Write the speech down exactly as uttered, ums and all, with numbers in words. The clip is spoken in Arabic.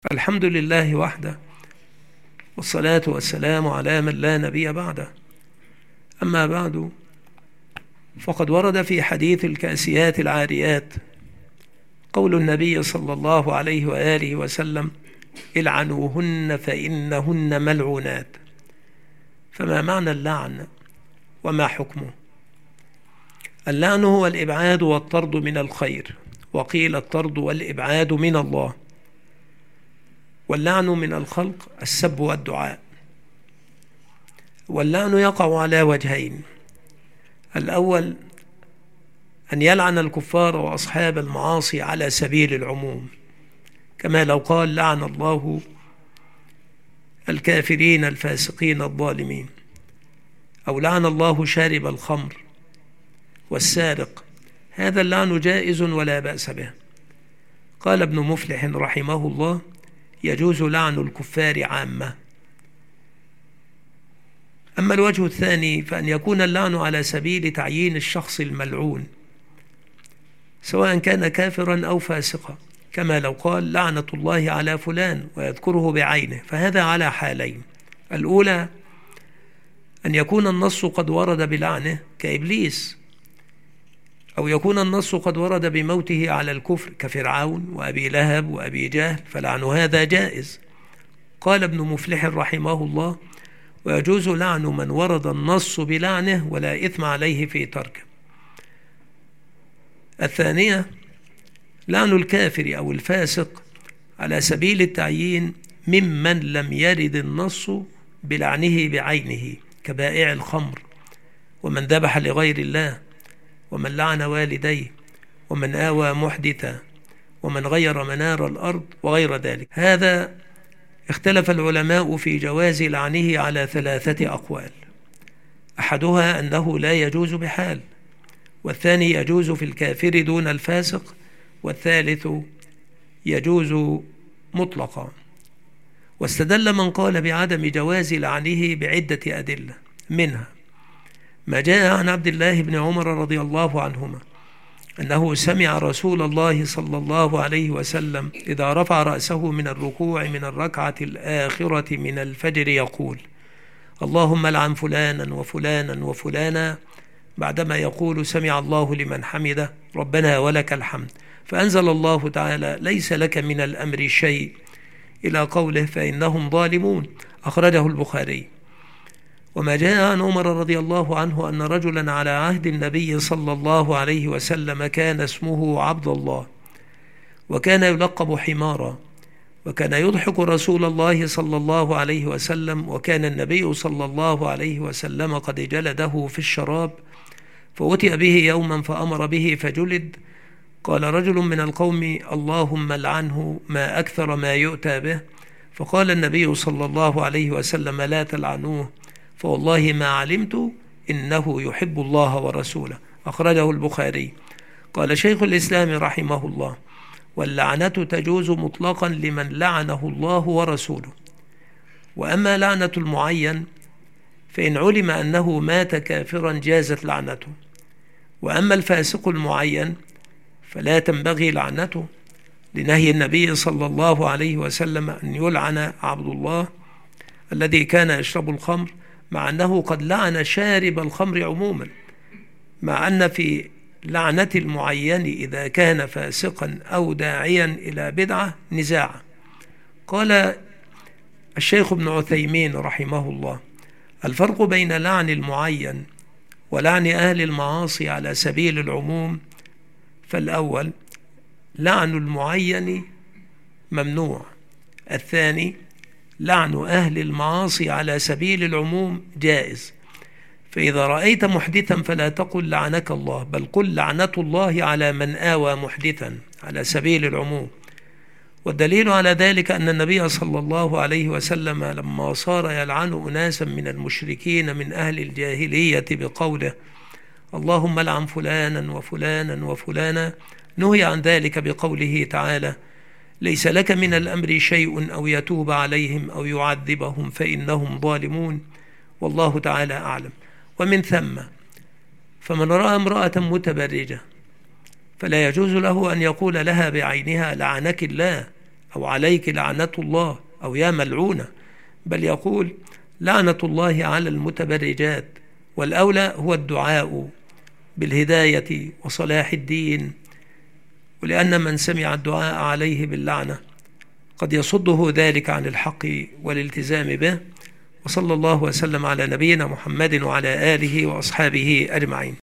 الحمد لله وحده، والصلاة والسلام على من لا نبي بعده. أما بعد، فقد ورد في حديث الكاسيات العاريات قول النبي صلى الله عليه وآله وسلم: العنوهن فإنهن ملعونات. فما معنى اللعن وما حكمه؟ اللعن هو الإبعاد والطرد من الخير، وقيل الطرد والإبعاد من الله. واللعن من الخلق السب والدعاء. واللعن يقع على وجهين: الأول أن يلعن الكفار وأصحاب المعاصي على سبيل العموم، كما لو قال: لعن الله الكافرين الفاسقين الظالمين، أو لعن الله شارب الخمر والسارق. هذا اللعن جائز ولا بأس به. قال ابن مفلح رحمه الله: يجوز لعن الكفار عامة. أما الوجه الثاني فأن يكون اللعن على سبيل تعيين الشخص الملعون، سواء كان كافرا أو فاسقا، كما لو قال: لعنة الله على فلان ويذكره بعينه. فهذا على حالين: الأولى أن يكون النص قد ورد بلعنه كإبليس، أو يكون النص قد ورد بموته على الكفر كفرعون وأبي لهب وأبي جهل، فلعن هذا جائز. قال ابن مفلح رحمه الله: ويجوز لعن من ورد النص بلعنه ولا إثم عليه في تركه. الثانية لعن الكافر أو الفاسق على سبيل التعيين ممن لم يرد النص بلعنه بعينه، كبائع الخمر، ومن ذبح لغير الله، ومن لعن والديه، ومن آوى محدثا، ومن غير منار الأرض، وغير ذلك. هذا اختلف العلماء في جواز لعنه على ثلاثة أقوال: أحدها أنه لا يجوز بحال، والثاني يجوز في الكافر دون الفاسق، والثالث يجوز مطلقا. واستدل من قال بعدم جواز لعنه بعدة أدلة، منها ما جاء عن عبد الله بن عمر رضي الله عنهما أنه سمع رسول الله صلى الله عليه وسلم إذا رفع رأسه من الركوع من الركعة الآخرة من الفجر يقول: اللهم لعن فلانا وفلانا وفلانا، بعدما يقول: سمع الله لمن حمده ربنا ولك الحمد. فأنزل الله تعالى: ليس لك من الأمر شيء، إلى قوله: فإنهم ظالمون. أخرجه البخاري. وما جاء عن عمر رضي الله عنه أن رجلا على عهد النبي صلى الله عليه وسلم كان اسمه عبد الله، وكان يلقب حمارا، وكان يضحك رسول الله صلى الله عليه وسلم، وكان النبي صلى الله عليه وسلم قد جلده في الشراب، فأتي به يوما فأمر به فجلد. قال رجل من القوم: اللهم لعنه، ما أكثر ما يؤتى به. فقال النبي صلى الله عليه وسلم: لا تلعنوه، فوالله ما علمت إنه يحب الله ورسوله. أخرجه البخاري. قال شيخ الإسلام رحمه الله: واللعنة تجوز مطلقا لمن لعنه الله ورسوله. وأما لعنة المعين فإن علم أنه مات كافرا جازت لعنته، وأما الفاسق المعين فلا تنبغي لعنته، لنهي النبي صلى الله عليه وسلم أن يلعن عبد الله الذي كان يشرب الخمر، مع أنه قد لعن شارب الخمر عموما، مع أن في لعنة المعين إذا كان فاسقا أو داعيا إلى بدعة نزاع. قال الشيخ ابن عثيمين رحمه الله: الفرق بين لعن المعين ولعن أهل المعاصي على سبيل العموم: فالأول لعن المعين ممنوع، الثاني لعن أهل المعاصي على سبيل العموم جائز. فإذا رأيت محدثا فلا تقل لعنك الله، بل قل لعنة الله على من آوى محدثا، على سبيل العموم. والدليل على ذلك أن النبي صلى الله عليه وسلم لما صار يلعن أناسا من المشركين من أهل الجاهلية بقوله: اللهم لعن فلانا وفلانا وفلانا، نهي عن ذلك بقوله تعالى: ليس لك من الأمر شيء أو يتوب عليهم أو يعذبهم فإنهم ظالمون، والله تعالى أعلم. ومن ثم فمن رأى امرأة متبرجة فلا يجوز له أن يقول لها بعينها: لعنك الله، أو عليك لعنة الله أو يا ملعونة، بل يقول لعنة الله على المتبرجات. والأولى هو الدعاء بالهداية وصلاح الدين، ولأن من سمع الدعاء عليه باللعنة قد يصده ذلك عن الحق والالتزام به. وصلى الله وسلم على نبينا محمد وعلى آله وأصحابه أجمعين.